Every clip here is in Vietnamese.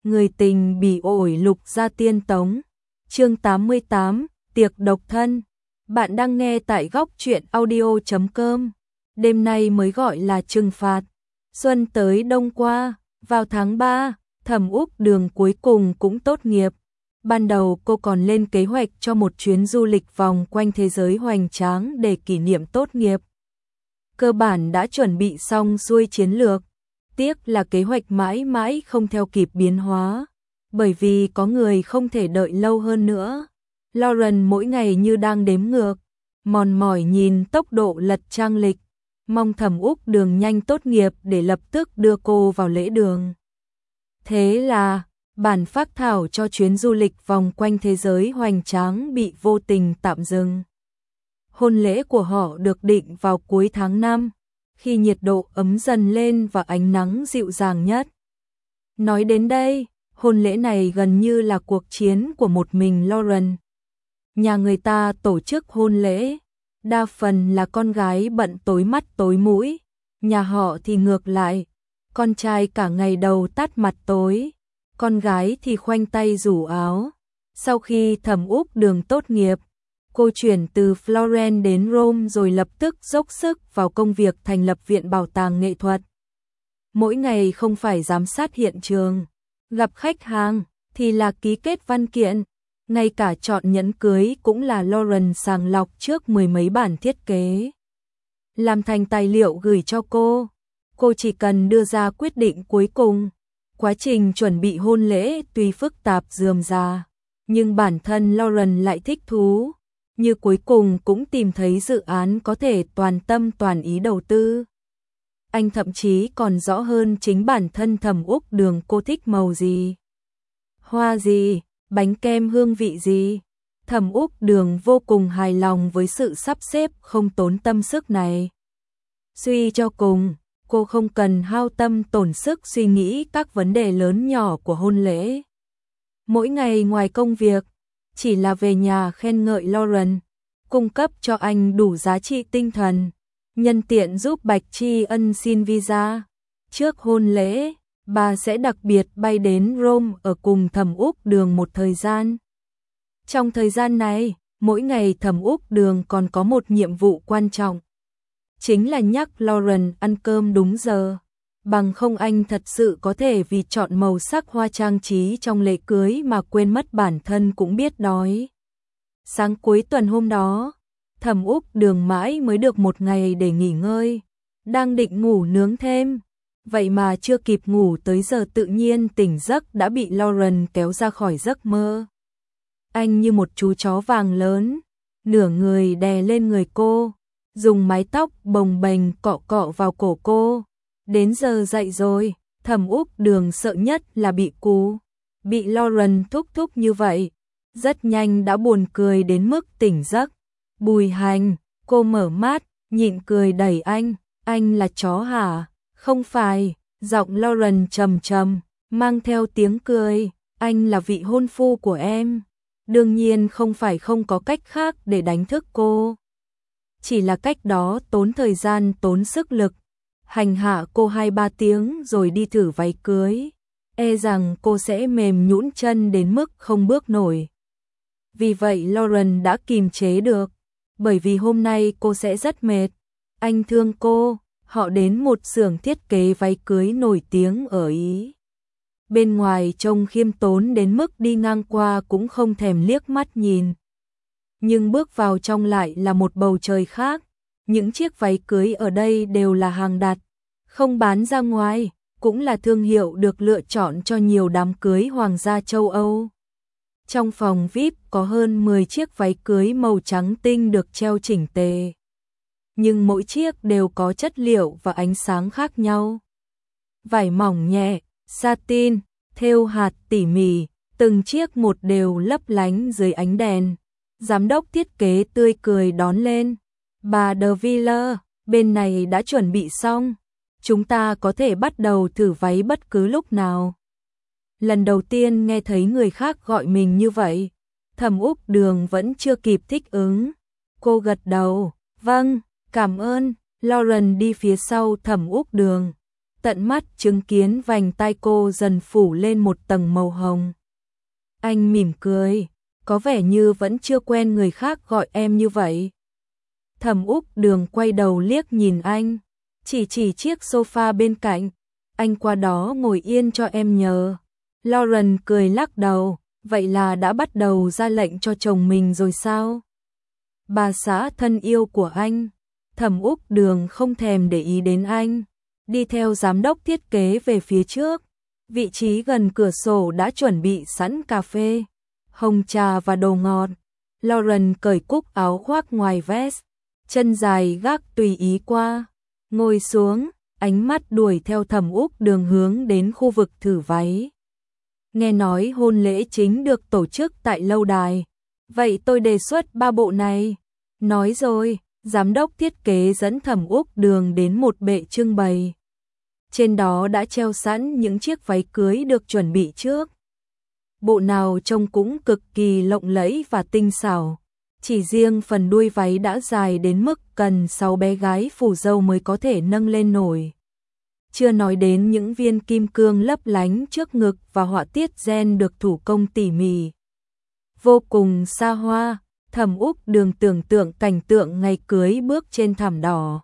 Người tình bị ổi lục gia tiên tống. Chương 88, tiệc độc thân. Bạn đang nghe tại góc truyện audio.com. Đêm nay mới gọi là trừng phạt. Xuân tới đông qua, vào tháng 3, Thẩm Úc Đường cuối cùng cũng tốt nghiệp. Ban đầu cô còn lên kế hoạch cho một chuyến du lịch vòng quanh thế giới hoành tráng để kỷ niệm tốt nghiệp. Cơ bản đã chuẩn bị xong xuôi chiến lược. Tiếc là kế hoạch mãi mãi không theo kịp biến hóa, bởi vì có người không thể đợi lâu hơn nữa. Lauren mỗi ngày như đang đếm ngược, mòn mỏi nhìn tốc độ lật trang lịch, mong Thẩm Úc Đường nhanh tốt nghiệp để lập tức đưa cô vào lễ đường. Thế là, bản phác thảo cho chuyến du lịch vòng quanh thế giới hoành tráng bị vô tình tạm dừng. Hôn lễ của họ được định vào cuối tháng 5. Khi nhiệt độ ấm dần lên và ánh nắng dịu dàng nhất. Nói đến đây, hôn lễ này gần như là cuộc chiến của một mình Lauren. Nhà người ta tổ chức hôn lễ, đa phần là con gái bận tối mắt tối mũi, nhà họ thì ngược lại, con trai cả ngày đầu tắt mặt tối, con gái thì khoanh tay rủ áo. Sau khi Thẩm Úc Đường tốt nghiệp, cô chuyển từ Florence đến Rome rồi lập tức dốc sức vào công việc thành lập viện bảo tàng nghệ thuật. Mỗi ngày không phải giám sát hiện trường, gặp khách hàng thì là ký kết văn kiện, ngay cả chọn nhẫn cưới cũng là Lauren sàng lọc trước mười mấy bản thiết kế. Làm thành tài liệu gửi cho cô chỉ cần đưa ra quyết định cuối cùng. Quá trình chuẩn bị hôn lễ tuy phức tạp rườm rà, nhưng bản thân Lauren lại thích thú. Như cuối cùng cũng tìm thấy dự án có thể toàn tâm toàn ý đầu tư. Anh thậm chí còn rõ hơn chính bản thân Thẩm Úc Đường cô thích màu gì, hoa gì, bánh kem hương vị gì. Thẩm Úc Đường vô cùng hài lòng với sự sắp xếp không tốn tâm sức này. Suy cho cùng, cô không cần hao tâm tổn sức suy nghĩ các vấn đề lớn nhỏ của hôn lễ. Mỗi ngày ngoài công việc, chỉ là về nhà khen ngợi Lauren, cung cấp cho anh đủ giá trị tinh thần, nhân tiện giúp Bạch tri ân xin visa. Trước hôn lễ, bà sẽ đặc biệt bay đến Rome ở cùng Thẩm Úc Đường một thời gian. Trong thời gian này, mỗi ngày Thẩm Úc Đường còn có một nhiệm vụ quan trọng, chính là nhắc Lauren ăn cơm đúng giờ. Bằng không anh thật sự có thể vì chọn màu sắc hoa trang trí trong lễ cưới mà quên mất bản thân cũng biết đói. Sáng cuối tuần hôm đó, Thẩm Úc Đường mãi mới được một ngày để nghỉ ngơi, đang định ngủ nướng thêm. Vậy mà chưa kịp ngủ tới giờ tự nhiên tỉnh giấc đã bị Lauren kéo ra khỏi giấc mơ. Anh như một chú chó vàng lớn, nửa người đè lên người cô, dùng mái tóc bồng bềnh cọ cọ vào cổ cô. Đến giờ dậy rồi, Thẩm Úc Đường sợ nhất là bị cú, bị Lauren thúc thúc như vậy. Rất nhanh đã buồn cười đến mức tỉnh giấc. Bùi Hành, cô mở mắt, nhịn cười đẩy anh là chó hả? Không phải, giọng Lauren trầm trầm, mang theo tiếng cười, anh là vị hôn phu của em. Đương nhiên không phải không có cách khác để đánh thức cô. Chỉ là cách đó tốn thời gian tốn sức lực. Hành hạ cô 2-3 tiếng rồi đi thử váy cưới, e rằng cô sẽ mềm nhũn chân đến mức không bước nổi. Vì vậy Lauren đã kìm chế được, bởi vì hôm nay cô sẽ rất mệt. Anh thương cô, họ đến một xưởng thiết kế váy cưới nổi tiếng ở Ý. Bên ngoài trông khiêm tốn đến mức đi ngang qua cũng không thèm liếc mắt nhìn. Nhưng bước vào trong lại là một bầu trời khác. Những chiếc váy cưới ở đây đều là hàng đặt, không bán ra ngoài, cũng là thương hiệu được lựa chọn cho nhiều đám cưới hoàng gia châu Âu. Trong phòng VIP có hơn 10 chiếc váy cưới màu trắng tinh được treo chỉnh tề. Nhưng mỗi chiếc đều có chất liệu và ánh sáng khác nhau. Vải mỏng nhẹ, satin, thêu hạt tỉ mỉ, từng chiếc một đều lấp lánh dưới ánh đèn. Giám đốc thiết kế tươi cười đón lên. Bà De Villers, bên này đã chuẩn bị xong. Chúng ta có thể bắt đầu thử váy bất cứ lúc nào. Lần đầu tiên nghe thấy người khác gọi mình như vậy, Thẩm Úc Đường vẫn chưa kịp thích ứng. Cô gật đầu, vâng, cảm ơn. Lauren đi phía sau Thẩm Úc Đường, tận mắt chứng kiến vành tai cô dần phủ lên một tầng màu hồng. Anh mỉm cười, có vẻ như vẫn chưa quen người khác gọi em như vậy. Thẩm Úc Đường quay đầu liếc nhìn anh, chỉ chiếc sofa bên cạnh, anh qua đó ngồi yên cho em nhờ. Lauren cười lắc đầu, vậy là đã bắt đầu ra lệnh cho chồng mình rồi sao? Bà xã thân yêu của anh. Thẩm Úc Đường không thèm để ý đến anh, đi theo giám đốc thiết kế về phía trước. Vị trí gần cửa sổ đã chuẩn bị sẵn cà phê, hồng trà và đồ ngọt. Lauren cởi cúc áo khoác ngoài vest, chân dài gác tùy ý qua, ngồi xuống, ánh mắt đuổi theo Thẩm Úc Đường hướng đến khu vực thử váy. Nghe nói hôn lễ chính được tổ chức tại lâu đài, vậy tôi đề xuất 3 bộ này. Nói rồi, giám đốc thiết kế dẫn Thẩm Úc Đường đến một bệ trưng bày. Trên đó đã treo sẵn những chiếc váy cưới được chuẩn bị trước. Bộ nào trông cũng cực kỳ lộng lẫy và tinh xảo. Chỉ riêng phần đuôi váy đã dài đến mức cần 6 bé gái phủ dâu mới có thể nâng lên nổi. Chưa nói đến những viên kim cương lấp lánh trước ngực và họa tiết gen được thủ công tỉ mỉ. Vô cùng xa hoa, Thẩm Úc Đường tưởng tượng cảnh tượng ngày cưới bước trên thảm đỏ.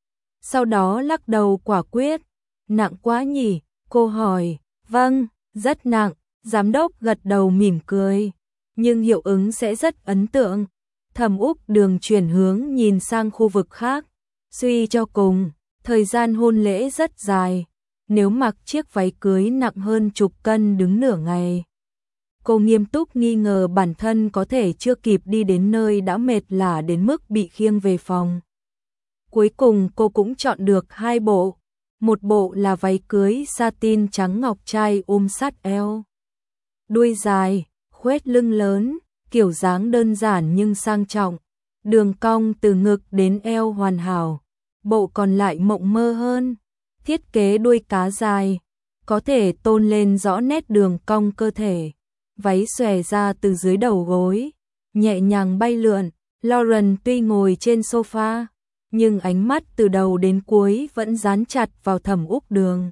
Sau đó lắc đầu quả quyết, nặng quá nhỉ, cô hỏi, vâng, rất nặng, giám đốc gật đầu mỉm cười, nhưng hiệu ứng sẽ rất ấn tượng. Thẩm Úc Đường chuyển hướng nhìn sang khu vực khác, suy cho cùng, thời gian hôn lễ rất dài, nếu mặc chiếc váy cưới nặng hơn chục cân đứng nửa ngày. Cô nghiêm túc nghi ngờ bản thân có thể chưa kịp đi đến nơi đã mệt lả đến mức bị khiêng về phòng. Cuối cùng cô cũng chọn được 2 bộ, một bộ là váy cưới satin trắng ngọc trai ôm sát eo. Đuôi dài, khoét lưng lớn, kiểu dáng đơn giản nhưng sang trọng, đường cong từ ngực đến eo hoàn hảo. Bộ còn lại mộng mơ hơn, thiết kế đuôi cá dài, có thể tôn lên rõ nét đường cong cơ thể. Váy xòe ra từ dưới đầu gối, nhẹ nhàng bay lượn. Lauren tuy ngồi trên sofa, nhưng ánh mắt từ đầu đến cuối vẫn dán chặt vào Thẩm Úc Đường.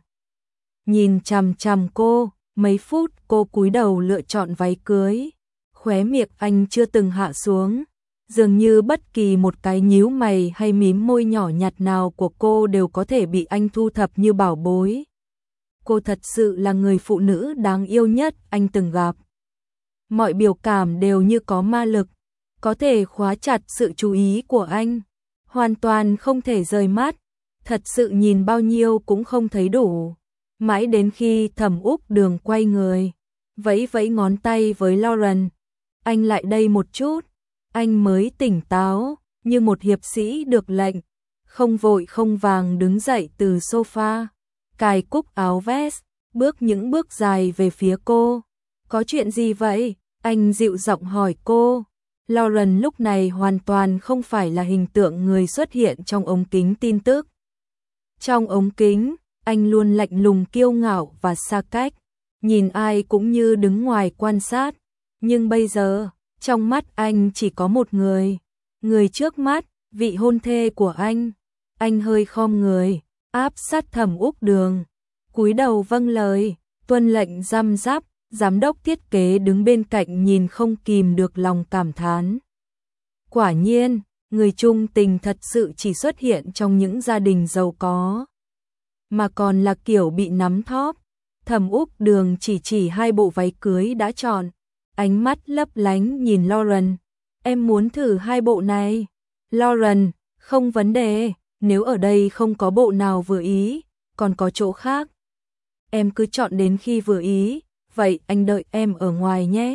Nhìn chằm chằm cô, mấy phút cô cúi đầu lựa chọn váy cưới. Khóe miệng anh chưa từng hạ xuống, dường như bất kỳ một cái nhíu mày hay mím môi nhỏ nhặt nào của cô đều có thể bị anh thu thập như bảo bối. Cô thật sự là người phụ nữ đáng yêu nhất anh từng gặp. Mọi biểu cảm đều như có ma lực, có thể khóa chặt sự chú ý của anh, hoàn toàn không thể rời mắt, thật sự nhìn bao nhiêu cũng không thấy đủ. Mãi đến khi Thẩm Úc Đường quay người, vẫy vẫy ngón tay với Lauren, anh lại đây một chút, anh mới tỉnh táo, như một hiệp sĩ được lệnh, không vội không vàng đứng dậy từ sofa, cài cúc áo vest, bước những bước dài về phía cô. Có chuyện gì vậy? Anh dịu giọng hỏi cô. Lauren lúc này hoàn toàn không phải là hình tượng người xuất hiện trong ống kính tin tức. Trong ống kính, anh luôn lạnh lùng kiêu ngạo và xa cách, nhìn ai cũng như đứng ngoài quan sát. Nhưng bây giờ, trong mắt anh chỉ có một người. Người trước mắt, vị hôn thê của anh. Anh hơi khom người, áp sát Thẩm Úc Đường, cúi đầu vâng lời, tuân lệnh răm rắp. Giám đốc thiết kế đứng bên cạnh nhìn không kìm được lòng cảm thán. Quả nhiên, người trung tình thật sự chỉ xuất hiện trong những gia đình giàu có, mà còn là kiểu bị nắm thóp. Thẩm Úc Đường chỉ 2 bộ váy cưới đã chọn, ánh mắt lấp lánh nhìn Lauren. Em muốn thử 2 bộ này. Lauren, không vấn đề, nếu ở đây không có bộ nào vừa ý, còn có chỗ khác. Em cứ chọn đến khi vừa ý. Vậy anh đợi em ở ngoài nhé.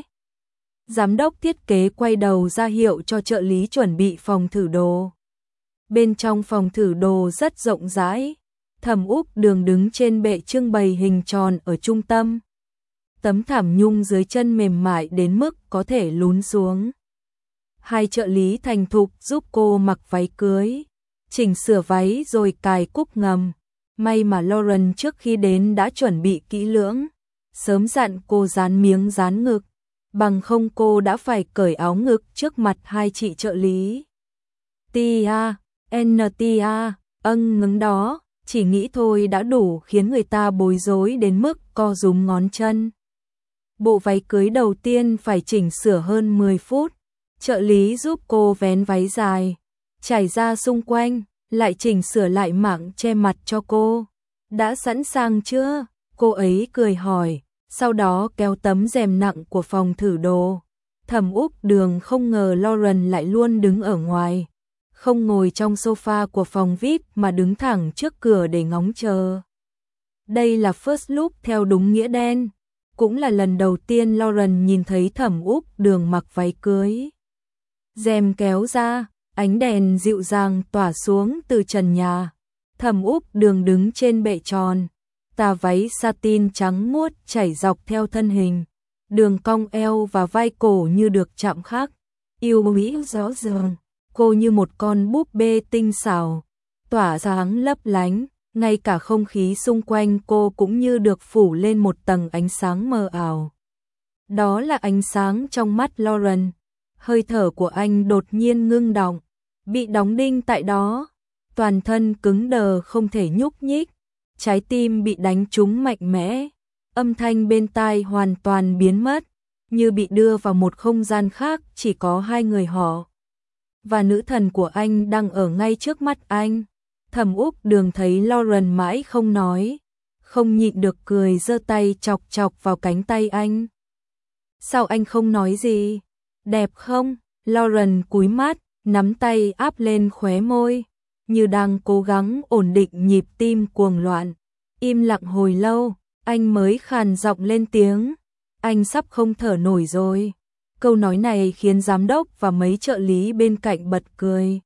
Giám đốc thiết kế quay đầu ra hiệu cho trợ lý chuẩn bị phòng thử đồ. Bên trong phòng thử đồ rất rộng rãi. Thẩm Úc Đường đứng trên bệ trưng bày hình tròn ở trung tâm. Tấm thảm nhung dưới chân mềm mại đến mức có thể lún xuống. 2 trợ lý thành thục giúp cô mặc váy cưới, chỉnh sửa váy rồi cài cúc ngầm. May mà Lauren trước khi đến đã chuẩn bị kỹ lưỡng. Sớm dặn cô dán miếng dán ngực, bằng không cô đã phải cởi áo ngực trước mặt 2 chị trợ lý. Tia, NTA, ngứng đó, chỉ nghĩ thôi đã đủ khiến người ta bối rối đến mức co rúm ngón chân. Bộ váy cưới đầu tiên phải chỉnh sửa hơn 10 phút, trợ lý giúp cô vén váy dài, trải ra xung quanh, lại chỉnh sửa lại mảng che mặt cho cô. Đã sẵn sàng chưa? Cô ấy cười hỏi, sau đó kéo tấm rèm nặng của phòng thử đồ. Thẩm Úc Đường không ngờ Lauren lại luôn đứng ở ngoài, không ngồi trong sofa của phòng VIP mà đứng thẳng trước cửa để ngóng chờ. Đây là first look theo đúng nghĩa đen, cũng là lần đầu tiên Lauren nhìn thấy Thẩm Úc Đường mặc váy cưới. Rèm kéo ra, ánh đèn dịu dàng tỏa xuống từ trần nhà. Thẩm Úc Đường đứng trên bệ tròn, tà váy satin trắng muốt chảy dọc theo thân hình, đường cong eo và vai cổ như được chạm khắc, yêu mỹ rõ ràng. Cô như một con búp bê tinh xảo, tỏa sáng lấp lánh, ngay cả không khí xung quanh cô cũng như được phủ lên một tầng ánh sáng mờ ảo. Đó là ánh sáng trong mắt Lauren. Hơi thở của anh đột nhiên ngưng đọng, bị đóng đinh tại đó, toàn thân cứng đờ không thể nhúc nhích, trái tim bị đánh trúng mạnh mẽ, âm thanh bên tai hoàn toàn biến mất, như bị đưa vào một không gian khác chỉ có hai người họ. Và nữ thần của anh đang ở ngay trước mắt anh. Thẩm Úc Đường thấy Lauren mãi không nói, không nhịn được cười giơ tay chọc chọc vào cánh tay anh. Sao anh không nói gì? Đẹp không? Lauren cúi mắt, nắm tay áp lên khóe môi, như đang cố gắng ổn định nhịp tim cuồng loạn. Im lặng hồi lâu, anh mới khàn giọng lên tiếng. Anh sắp không thở nổi rồi. Câu nói này khiến giám đốc và mấy trợ lý bên cạnh bật cười.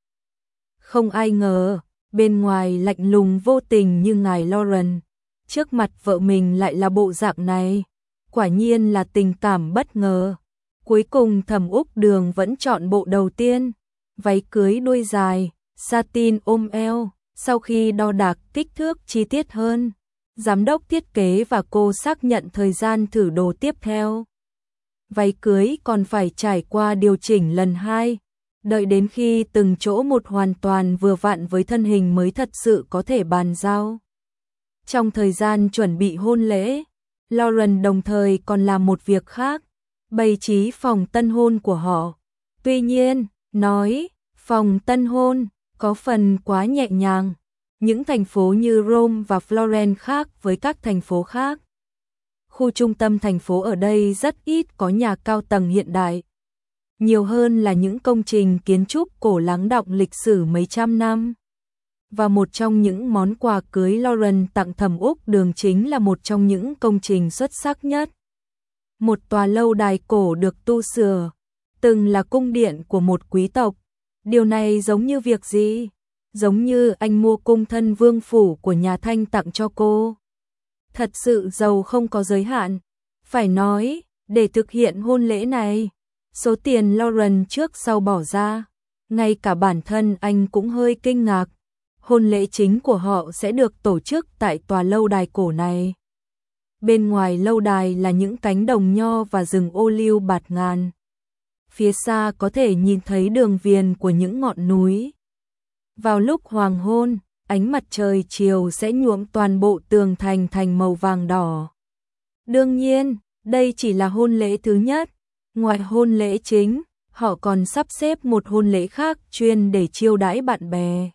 Không ai ngờ, bên ngoài lạnh lùng vô tình như ngài Lauren, trước mặt vợ mình lại là bộ dạng này. Quả nhiên là tình cảm bất ngờ. Cuối cùng Thẩm Úc Đường vẫn chọn bộ đầu tiên, váy cưới đuôi dài, satin ôm eo. Sau khi đo đạc kích thước chi tiết hơn, giám đốc thiết kế và cô xác nhận thời gian thử đồ tiếp theo. Váy cưới còn phải trải qua điều chỉnh lần 2, đợi đến khi từng chỗ một hoàn toàn vừa vặn với thân hình mới thật sự có thể bàn giao. Trong thời gian chuẩn bị hôn lễ, Lauren đồng thời còn làm một việc khác, bày trí phòng tân hôn của họ. Tuy nhiên, nói phòng tân hôn có phần quá nhẹ nhàng. Những thành phố như Rome và Florence khác với các thành phố khác. Khu trung tâm thành phố ở đây rất ít có nhà cao tầng hiện đại. Nhiều hơn là những công trình kiến trúc cổ lắng đọng lịch sử mấy trăm năm. Và một trong những món quà cưới Lauren tặng Thẩm Úc Đường chính là một trong những công trình xuất sắc nhất. Một tòa lâu đài cổ được tu sửa, từng là cung điện của một quý tộc. Điều này giống như việc gì? Giống như anh mua cung thân vương phủ của nhà Thanh tặng cho cô. Thật sự giàu không có giới hạn. Phải nói, để thực hiện hôn lễ này, số tiền Lauren trước sau bỏ ra, ngay cả bản thân anh cũng hơi kinh ngạc. Hôn lễ chính của họ sẽ được tổ chức tại tòa lâu đài cổ này. Bên ngoài lâu đài là những cánh đồng nho và rừng ô liu bạt ngàn. Phía xa có thể nhìn thấy đường viền của những ngọn núi. Vào lúc hoàng hôn, ánh mặt trời chiều sẽ nhuộm toàn bộ tường thành thành màu vàng đỏ. Đương nhiên, đây chỉ là hôn lễ thứ nhất. Ngoài hôn lễ chính, họ còn sắp xếp một hôn lễ khác chuyên để chiêu đãi bạn bè,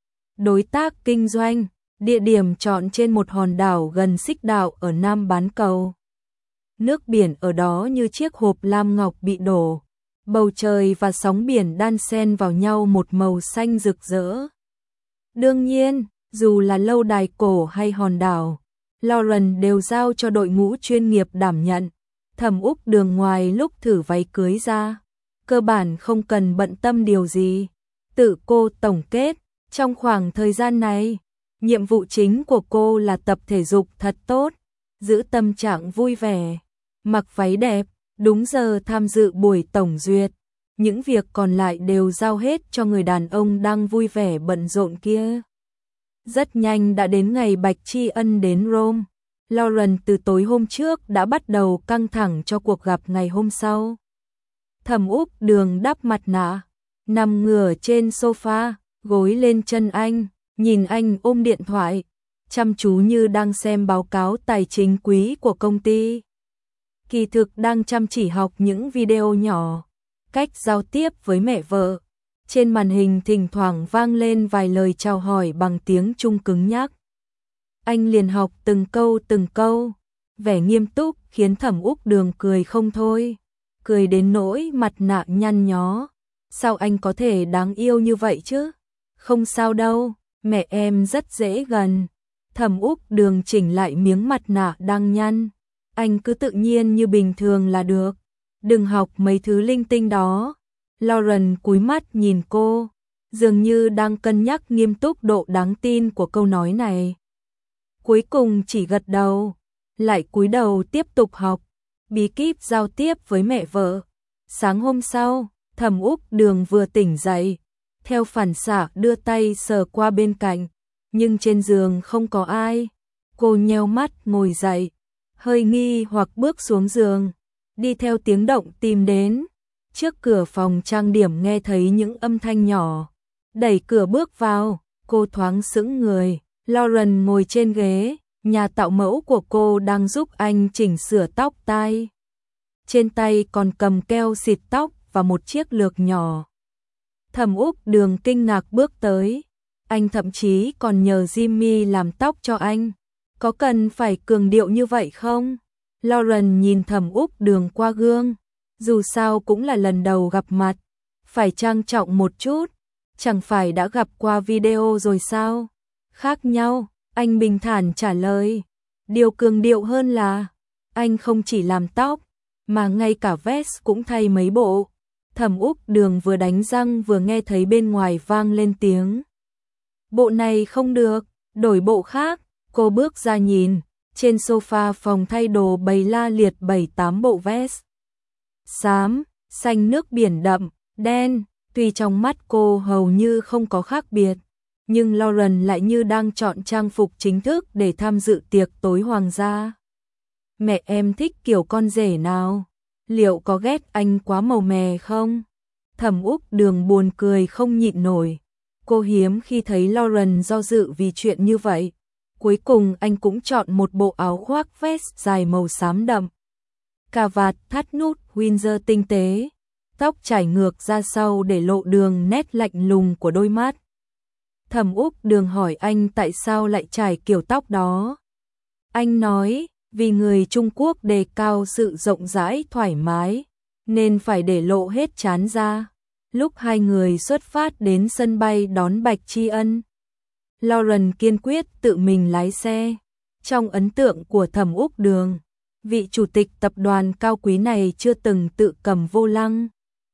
đối tác kinh doanh. Địa điểm chọn trên một hòn đảo gần Xích Đạo ở Nam bán cầu. Nước biển ở đó như chiếc hộp lam ngọc bị đổ. Bầu trời và sóng biển đan xen vào nhau một màu xanh rực rỡ. Đương nhiên, dù là lâu đài cổ hay hòn đảo, Lauren đều giao cho đội ngũ chuyên nghiệp đảm nhận. Thẩm Úc Đường ngoài lúc thử váy cưới ra, cơ bản không cần bận tâm điều gì. Tự cô tổng kết, trong khoảng thời gian này, nhiệm vụ chính của cô là tập thể dục thật tốt, giữ tâm trạng vui vẻ, mặc váy đẹp, đúng giờ tham dự buổi tổng duyệt. Những việc còn lại đều giao hết cho người đàn ông đang vui vẻ bận rộn kia. Rất nhanh đã đến ngày Bạch Tri Ân đến Rome. Lauren từ tối hôm trước đã bắt đầu căng thẳng cho cuộc gặp ngày hôm sau. Thẩm Úc Đường đắp mặt nạ, nằm ngửa trên sofa, gối lên chân anh, nhìn anh ôm điện thoại, chăm chú như đang xem báo cáo tài chính quý của công ty. Kỳ thực đang chăm chỉ học những video nhỏ, cách giao tiếp với mẹ vợ. Trên màn hình thỉnh thoảng vang lên vài lời chào hỏi bằng tiếng Trung cứng nhắc. Anh liền học từng câu, vẻ nghiêm túc khiến Thẩm Úc Đường cười không thôi, cười đến nỗi mặt nạ nhăn nhó. Sao anh có thể đáng yêu như vậy chứ? Không sao đâu, mẹ em rất dễ gần. Thẩm Úc Đường chỉnh lại miếng mặt nạ đang nhăn. Anh cứ tự nhiên như bình thường là được. Đừng học mấy thứ linh tinh đó. Lauren cúi mắt nhìn cô, dường như đang cân nhắc nghiêm túc độ đáng tin của câu nói này. Cuối cùng chỉ gật đầu, lại cúi đầu tiếp tục học bí kíp giao tiếp với mẹ vợ. Sáng hôm sau, Thẩm Úc Đường vừa tỉnh dậy, theo phản xạ đưa tay sờ qua bên cạnh, nhưng trên giường không có ai. Cô nheo mắt ngồi dậy, hơi nghi hoặc bước xuống giường, đi theo tiếng động tìm đến. Trước cửa phòng trang điểm nghe thấy những âm thanh nhỏ, đẩy cửa bước vào, cô thoáng sững người. Lauren ngồi trên ghế, nhà tạo mẫu của cô đang giúp anh chỉnh sửa tóc tai. Trên tay còn cầm keo xịt tóc và một chiếc lược nhỏ. Thẩm Úc Đường kinh ngạc bước tới, anh thậm chí còn nhờ Jimmy làm tóc cho anh. Có cần phải cường điệu như vậy không? Lauren nhìn Thẩm Úc Đường qua gương, dù sao cũng là lần đầu gặp mặt, phải trang trọng một chút, chẳng phải đã gặp qua video rồi sao? Khác nhau, anh bình thản trả lời. Điều cường điệu hơn là, anh không chỉ làm tóc, mà ngay cả vest cũng thay mấy bộ. Thẩm Úc Đường vừa đánh răng vừa nghe thấy bên ngoài vang lên tiếng. Bộ này không được, đổi bộ khác. Cô bước ra nhìn, trên sofa phòng thay đồ bày la liệt 7-8 bộ vest. Xám, xanh nước biển đậm, đen, tuy trong mắt cô hầu như không có khác biệt, nhưng Lauren lại như đang chọn trang phục chính thức để tham dự tiệc tối hoàng gia. Mẹ em thích kiểu con rể nào? Liệu có ghét anh quá màu mè không? Thẩm Úc Đường buồn cười không nhịn nổi. Cô hiếm khi thấy Lauren do dự vì chuyện như vậy. Cuối cùng anh cũng chọn một bộ áo khoác vest dài màu xám đậm. Cà vạt thắt nút Windsor tinh tế, tóc chải ngược ra sau để lộ đường nét lạnh lùng của đôi mắt. Thẩm Úc Đường hỏi anh tại sao lại trải kiểu tóc đó. Anh nói, vì người Trung Quốc đề cao sự rộng rãi thoải mái, nên phải để lộ hết trán ra. Lúc hai người xuất phát đến sân bay đón Bạch Tri Ân, Lauren kiên quyết tự mình lái xe. Trong ấn tượng của Thẩm Úc Đường, vị chủ tịch tập đoàn cao quý này chưa từng tự cầm vô lăng.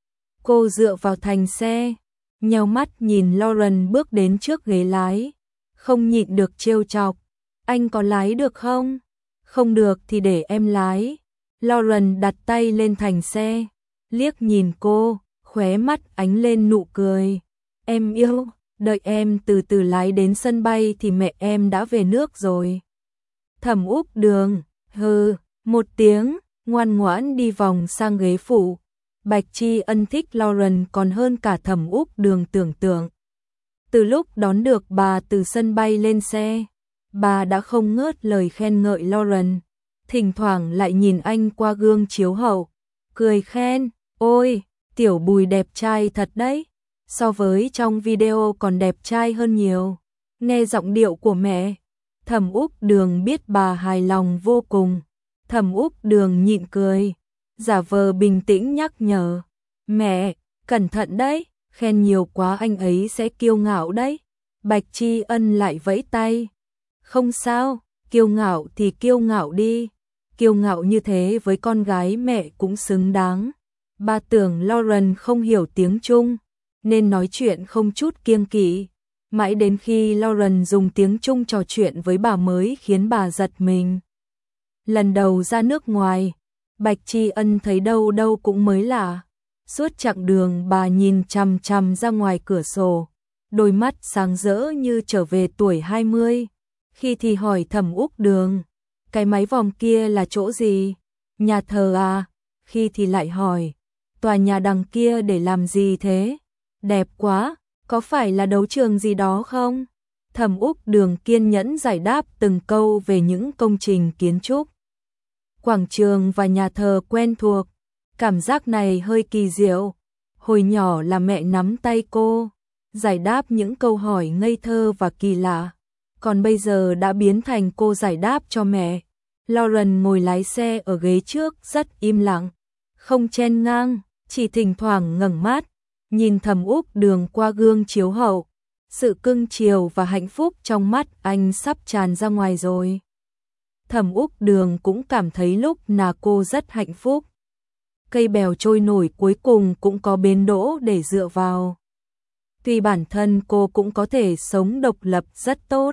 Cô dựa vào thành xe, nheo mắt nhìn Lauren bước đến trước ghế lái, không nhịn được trêu chọc. Anh có lái được không? Không được thì để em lái. Lauren đặt tay lên thành xe, liếc nhìn cô, khóe mắt ánh lên nụ cười. Em yêu, đợi em từ từ lái đến sân bay thì mẹ em đã về nước rồi. Thẩm Úc Đường, hừ, một tiếng, ngoan ngoãn đi vòng sang ghế phụ. Bạch Tri Ân thích Lauren còn hơn cả Thẩm Úc Đường tưởng tượng. Từ lúc đón được bà từ sân bay lên xe, bà đã không ngớt lời khen ngợi Lauren, thỉnh thoảng lại nhìn anh qua gương chiếu hậu, cười khen, ôi, tiểu Bùi đẹp trai thật đấy, so với trong video còn đẹp trai hơn nhiều. Nghe giọng điệu của mẹ, Thẩm Úc Đường biết bà hài lòng vô cùng. Thẩm Úc Đường nhịn cười, giả vờ bình tĩnh nhắc nhở, mẹ, cẩn thận đấy, khen nhiều quá anh ấy sẽ kiêu ngạo đấy. Bạch Tri Ân lại vẫy tay, không sao, kiêu ngạo thì kiêu ngạo đi, kiêu ngạo như thế với con gái mẹ cũng xứng đáng. Bà tưởng Lauren không hiểu tiếng Trung, nên nói chuyện không chút kiêng kỵ. Mãi đến khi Lauren dùng tiếng Trung trò chuyện với bà mới khiến bà giật mình. Lần đầu ra nước ngoài, Bạch Tri Ân thấy đâu đâu cũng mới lạ. Suốt chặng đường bà nhìn chằm chằm ra ngoài cửa sổ, đôi mắt sáng rỡ như trở về tuổi 20. Khi thì hỏi Thẩm Úc Đường, cái máy vòm kia là chỗ gì? Nhà thờ à? Khi thì lại hỏi, tòa nhà đằng kia để làm gì thế? Đẹp quá, có phải là đấu trường gì đó không? Thẩm Úc Đường kiên nhẫn giải đáp từng câu về những công trình kiến trúc, quảng trường và nhà thờ quen thuộc. Cảm giác này hơi kỳ diệu. Hồi nhỏ là mẹ nắm tay cô, giải đáp những câu hỏi ngây thơ và kỳ lạ. Còn bây giờ đã biến thành cô giải đáp cho mẹ. Lauren ngồi lái xe ở ghế trước rất im lặng, không chen ngang, chỉ thỉnh thoảng ngẩng mắt, nhìn Thẩm Úc Đường qua gương chiếu hậu. Sự cưng chiều và hạnh phúc trong mắt anh sắp tràn ra ngoài rồi. Thẩm Úc Đường cũng cảm thấy lúc nào cô rất hạnh phúc. Cây bèo trôi nổi cuối cùng cũng có bến đỗ để dựa vào. Tuy bản thân cô cũng có thể sống độc lập rất tốt,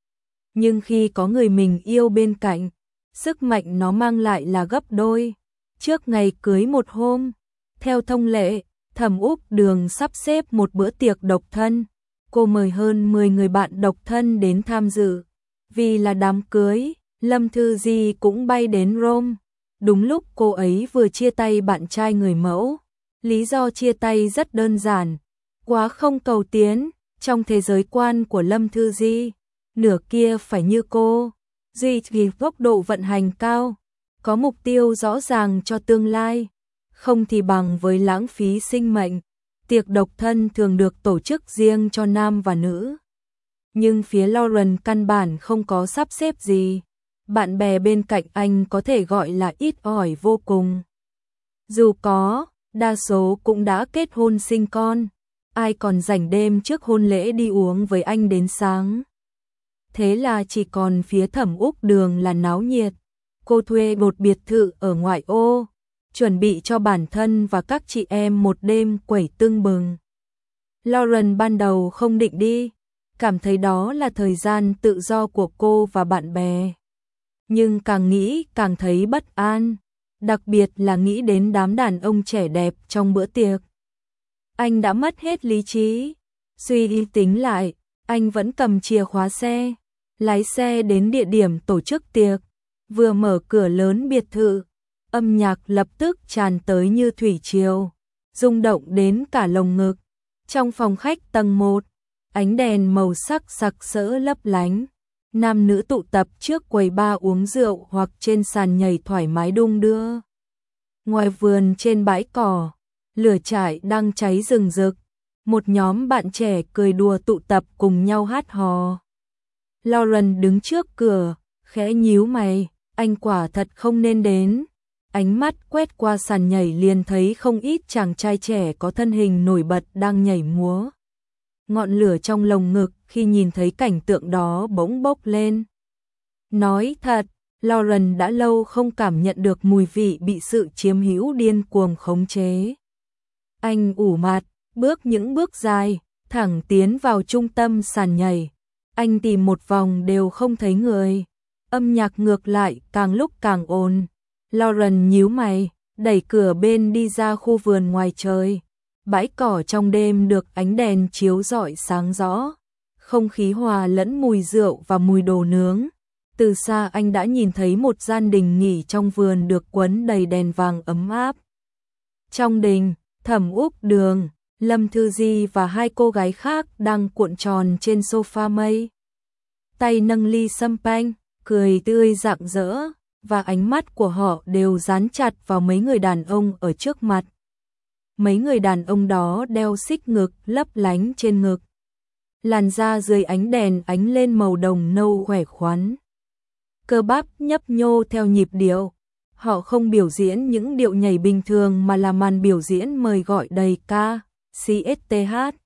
nhưng khi có người mình yêu bên cạnh, sức mạnh nó mang lại là gấp đôi. Trước ngày cưới một hôm, theo thông lệ, Thẩm Úc Đường sắp xếp một bữa tiệc độc thân. Cô mời hơn 10 người bạn độc thân đến tham dự. Vì là đám cưới, Lâm Thư Di cũng bay đến Rome. Đúng lúc cô ấy vừa chia tay bạn trai người mẫu. Lý do chia tay rất đơn giản, quá không cầu tiến. Trong thế giới quan của Lâm Thư Di, nửa kia phải như cô, duy trì tốc độ vận hành cao, có mục tiêu rõ ràng cho tương lai, không thì bằng với lãng phí sinh mệnh. Tiệc độc thân thường được tổ chức riêng cho nam và nữ. Nhưng phía Lauren căn bản không có sắp xếp gì. Bạn bè bên cạnh anh có thể gọi là ít ỏi vô cùng. Dù có, đa số cũng đã kết hôn sinh con. Ai còn rảnh đêm trước hôn lễ đi uống với anh đến sáng. Thế là chỉ còn phía Thẩm Úc Đường là náo nhiệt. Cô thuê một biệt thự ở ngoại ô, chuẩn bị cho bản thân và các chị em một đêm quẩy tưng bừng. Lauren ban đầu không định đi, cảm thấy đó là thời gian tự do của cô và bạn bè. Nhưng càng nghĩ càng thấy bất an, đặc biệt là nghĩ đến đám đàn ông trẻ đẹp trong bữa tiệc. Anh đã mất hết lý trí, suy đi tính lại, anh vẫn cầm chìa khóa xe, lái xe đến địa điểm tổ chức tiệc. Vừa mở cửa lớn biệt thự, âm nhạc lập tức tràn tới như thủy triều, rung động đến cả lồng ngực. Trong phòng khách tầng 1, ánh đèn màu sắc sặc sỡ lấp lánh. Nam nữ tụ tập trước quầy bar uống rượu hoặc trên sàn nhảy thoải mái đung đưa. Ngoài vườn trên bãi cỏ, lửa trại đang cháy rừng rực. Một nhóm bạn trẻ cười đùa tụ tập cùng nhau hát hò. Lauren đứng trước cửa, khẽ nhíu mày, anh quả thật không nên đến. Ánh mắt quét qua sàn nhảy liền thấy không ít chàng trai trẻ có thân hình nổi bật đang nhảy múa. Ngọn lửa trong lồng ngực khi nhìn thấy cảnh tượng đó bỗng bốc lên. Nói thật, Lauren đã lâu không cảm nhận được mùi vị bị sự chiếm hữu điên cuồng khống chế. Anh ủ mặt, bước những bước dài, thẳng tiến vào trung tâm sàn nhảy. Anh tìm một vòng đều không thấy người. Âm nhạc ngược lại càng lúc càng ồn. Lauren nhíu mày, đẩy cửa bên đi ra khu vườn ngoài trời. Bãi cỏ trong đêm được ánh đèn chiếu rọi sáng rõ. Không khí hòa lẫn mùi rượu và mùi đồ nướng. Từ xa anh đã nhìn thấy một gian đình nghỉ trong vườn được quấn đầy đèn vàng ấm áp. Trong đình, Thẩm Úc Đường, Lâm Thư Di và hai cô gái khác đang cuộn tròn trên sofa mây. Tay nâng ly champagne, cười tươi rạng rỡ, và ánh mắt của họ đều dán chặt vào mấy người đàn ông ở trước mặt. Mấy người đàn ông đó đeo xích ngực lấp lánh trên ngực. Làn da dưới ánh đèn ánh lên màu đồng nâu khỏe khoắn. Cơ bắp nhấp nhô theo nhịp điệu. Họ không biểu diễn những điệu nhảy bình thường mà là màn biểu diễn mời gọi đầy ca, CSTH.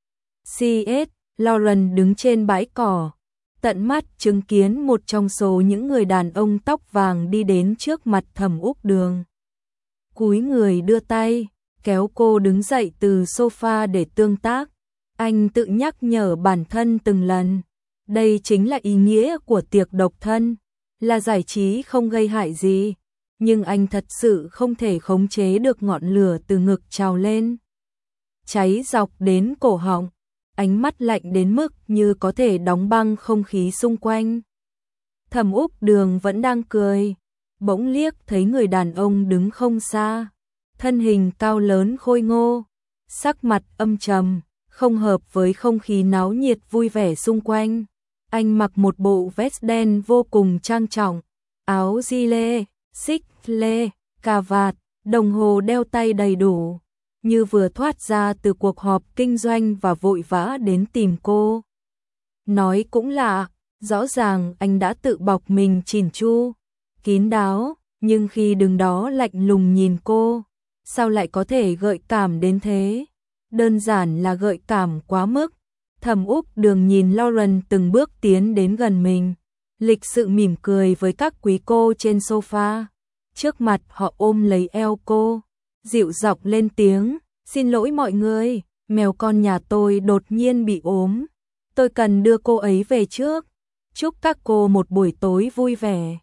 CS, Lauren đứng trên bãi cỏ, tận mắt chứng kiến một trong số những người đàn ông tóc vàng đi đến trước mặt Thẩm Úc Đường. Cúi người đưa tay, kéo cô đứng dậy từ sofa để tương tác. Anh tự nhắc nhở bản thân từng lần. Đây chính là ý nghĩa của tiệc độc thân, là giải trí không gây hại gì. Nhưng anh thật sự không thể khống chế được ngọn lửa từ ngực trào lên. Cháy dọc đến cổ họng, ánh mắt lạnh đến mức như có thể đóng băng không khí xung quanh. Thẩm Úc Đường vẫn đang cười, bỗng liếc thấy người đàn ông đứng không xa. Thân hình cao lớn khôi ngô, sắc mặt âm trầm, không hợp với không khí náo nhiệt vui vẻ xung quanh. Anh mặc một bộ vest đen vô cùng trang trọng, áo gi lê, xích lê, cà vạt, đồng hồ đeo tay đầy đủ, như vừa thoát ra từ cuộc họp kinh doanh và vội vã đến tìm cô. Nói cũng lạ, rõ ràng anh đã tự bọc mình chỉn chu, kín đáo, nhưng khi đứng đó lạnh lùng nhìn cô, sao lại có thể gợi cảm đến thế? Đơn giản là gợi cảm quá mức. Thẩm Úc Đường nhìn Lauren từng bước tiến đến gần mình, lịch sự mỉm cười với các quý cô trên sofa. Trước mặt họ ôm lấy eo cô, dịu giọng lên tiếng, xin lỗi mọi người, mèo con nhà tôi đột nhiên bị ốm. Tôi cần đưa cô ấy về trước. Chúc các cô một buổi tối vui vẻ.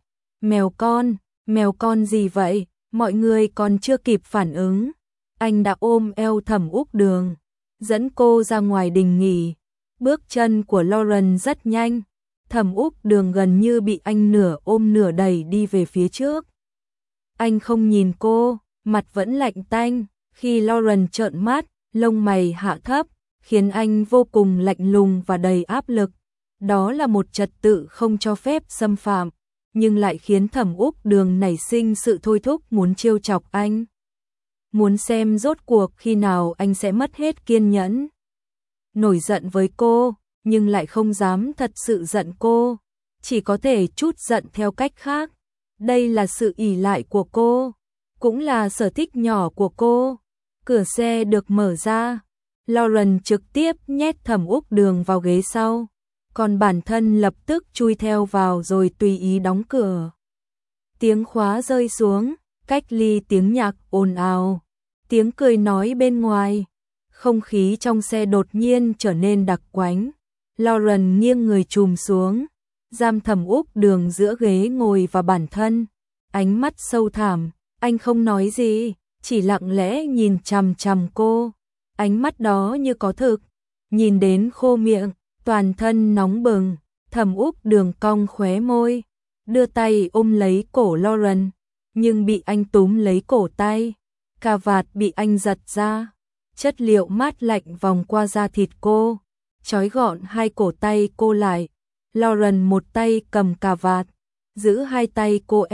Mèo con gì vậy? Mọi người còn chưa kịp phản ứng. Anh đã ôm eo Thẩm Úc Đường, dẫn cô ra ngoài đình nghỉ. Bước chân của Lauren rất nhanh. Thẩm Úc Đường gần như bị anh nửa ôm nửa đẩy đi về phía trước. Anh không nhìn cô, mặt vẫn lạnh tanh. Khi Lauren trợn mắt, lông mày hạ thấp, khiến anh vô cùng lạnh lùng và đầy áp lực. Đó là một trật tự không cho phép xâm phạm, nhưng lại khiến Thẩm Úc Đường nảy sinh sự thôi thúc muốn trêu chọc anh. Muốn xem rốt cuộc khi nào anh sẽ mất hết kiên nhẫn. Nổi giận với cô, nhưng lại không dám thật sự giận cô, chỉ có thể trút giận theo cách khác. Đây là sự ỷ lại của cô, cũng là sở thích nhỏ của cô. Cửa xe được mở ra, Lauren trực tiếp nhét Thẩm Úc Đường vào ghế sau, còn bản thân lập tức chui theo vào rồi tùy ý đóng cửa. Tiếng khóa rơi xuống, cách ly tiếng nhạc ồn ào, tiếng cười nói bên ngoài. Không khí trong xe đột nhiên trở nên đặc quánh. Lauren nghiêng người chùm xuống, giam Thẩm Úc Đường giữa ghế ngồi và bản thân. Ánh mắt sâu thẳm, anh không nói gì, chỉ lặng lẽ nhìn chằm chằm cô. Ánh mắt đó như có thực, nhìn đến khô miệng, toàn thân nóng bừng. Thẩm Úc Đường cong khóe môi, đưa tay ôm lấy cổ Lauren, nhưng bị anh túm lấy cổ tay. Cà vạt bị anh giật ra, chất liệu mát lạnh vòng qua da thịt cô, trói gọn hai cổ tay cô lại. Lauren một tay cầm cà vạt, giữ hai tay cô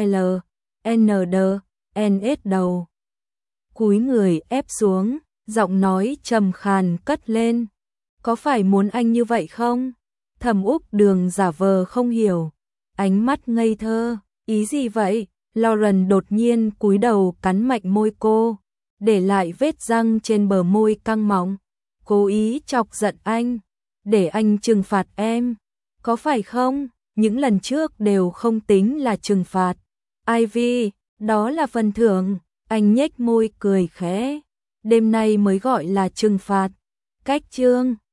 NS đầu. Cúi người ép xuống, giọng nói trầm khàn cất lên. Có phải muốn anh như vậy không? Thẩm Úc Đường giả vờ không hiểu, ánh mắt ngây thơ, ý gì vậy? Lauren đột nhiên cúi đầu cắn mạnh môi cô, để lại vết răng trên bờ môi căng mọng. Cố ý chọc giận anh, để anh trừng phạt em, có phải không? Những lần trước đều không tính là trừng phạt. Ivy, đó là phần thưởng. Anh nhếch môi cười khẽ. Đêm nay mới gọi là trừng phạt. Cách chương